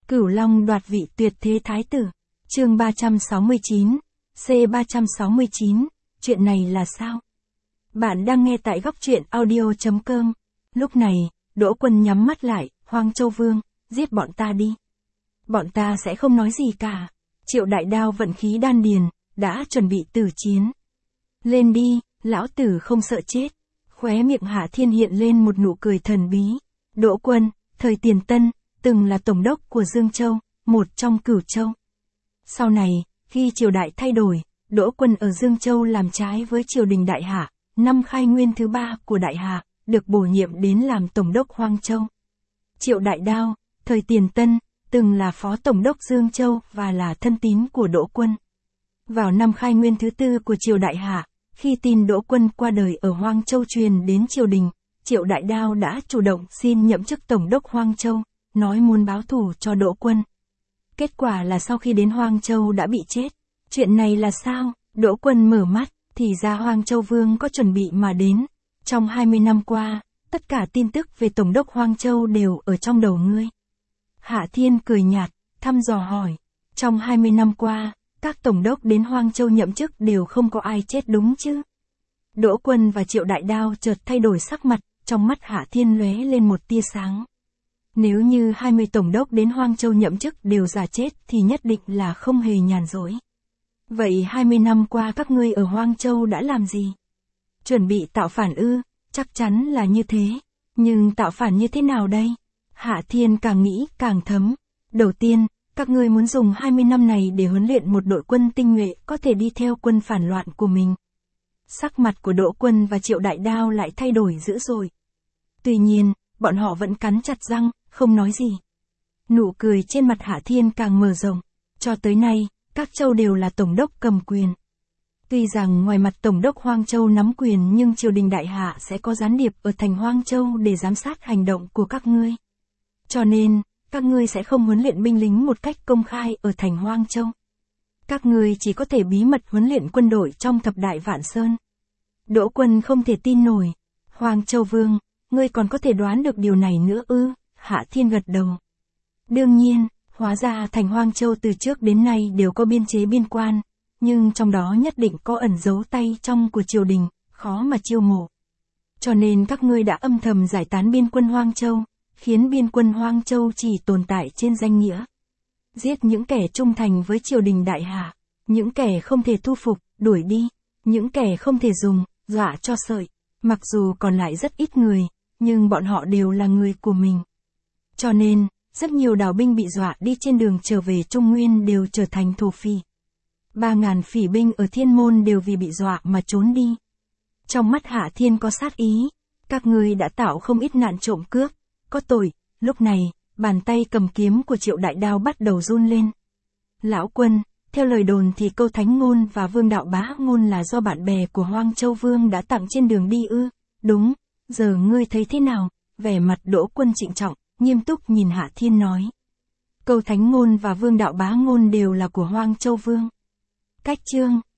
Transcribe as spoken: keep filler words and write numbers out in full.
Cửu Long đoạt vị tuyệt thế thái tử. Chương ba trăm sáu mươi chín, C ba trăm sáu mươi chín, chuyện này là sao? Bạn đang nghe tại góc truyện audio chấm com. Lúc này, Đỗ Quân nhắm mắt lại, Hoang Châu Vương, giết bọn ta đi. Bọn ta sẽ không nói gì cả. Triệu Đại Đao vận khí đan điền, đã chuẩn bị tử chiến. Lên đi, lão tử không sợ chết. Khóe miệng Hạ Thiên hiện lên một nụ cười thần bí. Đỗ Quân, thời Tiền Tân, từng là tổng đốc của Dương Châu, một trong Cửu Châu. Sau này, khi triều đại thay đổi, Đỗ Quân ở Dương Châu làm trái với triều đình Đại Hạ, năm khai nguyên thứ ba của Đại Hạ, được bổ nhiệm đến làm tổng đốc Hoang Châu. Triệu Đại Đao, thời Tiền Tân, từng là phó tổng đốc Dương Châu và là thân tín của Đỗ Quân. Vào năm khai nguyên thứ tư của triều Đại Hạ, khi tin Đỗ Quân qua đời ở Hoang Châu truyền đến triều đình, Triệu Đại Đao đã chủ động xin nhậm chức tổng đốc Hoang Châu, nói muốn báo thù cho Đỗ Quân. Kết quả là sau khi đến Hoang Châu đã bị chết. Chuyện này là sao? Đỗ Quân mở mắt, thì ra Hoang Châu Vương có chuẩn bị mà đến. Trong hai mươi năm qua, tất cả tin tức về tổng đốc Hoang Châu đều ở trong đầu ngươi. Hạ Thiên cười nhạt, thăm dò hỏi. Trong hai mươi năm qua, các tổng đốc đến Hoang Châu nhậm chức đều không có ai chết đúng chứ? Đỗ Quân và Triệu Đại Đao chợt thay đổi sắc mặt, trong mắt Hạ Thiên lóe lên một tia sáng. Nếu như hai mươi tổng đốc đến Hoang Châu nhậm chức đều giả chết thì nhất định là không hề nhàn rỗi. Vậy hai mươi năm qua các ngươi ở Hoang Châu đã làm gì? Chuẩn bị tạo phản ư? Chắc chắn là như thế. Nhưng tạo phản như thế nào đây? Hạ Thiên càng nghĩ càng thấm. Đầu tiên, các ngươi muốn dùng hai mươi năm này để huấn luyện một đội quân tinh nhuệ có thể đi theo quân phản loạn của mình. Sắc mặt của Đỗ Quân và Triệu Đại Đao lại thay đổi dữ dội. Tuy nhiên, bọn họ vẫn cắn chặt răng, không nói gì. Nụ cười trên mặt Hạ Thiên càng mở rộng. Cho tới nay, các châu đều là tổng đốc cầm quyền. Tuy rằng ngoài mặt tổng đốc Hoang Châu nắm quyền nhưng triều đình Đại Hạ sẽ có gián điệp ở thành Hoang Châu để giám sát hành động của các ngươi. Cho nên, các ngươi sẽ không huấn luyện binh lính một cách công khai ở thành Hoang Châu. Các ngươi chỉ có thể bí mật huấn luyện quân đội trong thập đại Vạn Sơn. Đỗ Quân không thể tin nổi. Hoang Châu Vương, ngươi còn có thể đoán được điều này nữa ư? Hạ Thiên gật đầu. Đương nhiên, hóa ra thành Hoang Châu từ trước đến nay đều có biên chế biên quan, nhưng trong đó nhất định có ẩn giấu tay trong của triều đình, khó mà chiêu mộ. Cho nên các ngươi đã âm thầm giải tán biên quân Hoang Châu, khiến biên quân Hoang Châu chỉ tồn tại trên danh nghĩa. Giết những kẻ trung thành với triều đình Đại Hạ, những kẻ không thể thu phục, đuổi đi, những kẻ không thể dùng, dọa cho sợi. Mặc dù còn lại rất ít người, nhưng bọn họ đều là người của mình. Cho nên, rất nhiều đào binh bị dọa đi trên đường trở về Trung Nguyên đều trở thành thổ phỉ. Ba ngàn phỉ binh ở Thiên Môn đều vì bị dọa mà trốn đi. Trong mắt Hạ Thiên có sát ý. Các ngươi đã tạo không ít nạn trộm cướp, có tội. Lúc này, bàn tay cầm kiếm của Triệu Đại Đao bắt đầu run lên. Lão Quân, theo lời đồn thì Câu Thánh Ngôn và Vương Đạo Bá Ngôn là do bạn bè của Hoang Châu Vương đã tặng trên đường đi ư? Đúng, giờ ngươi thấy thế nào? Vẻ mặt Đỗ Quân trịnh trọng, nghiêm túc nhìn Hạ Thiên nói. Câu Thánh Ngôn và Vương Đạo Bá Ngôn đều là của Hoang Châu Vương. Cách chương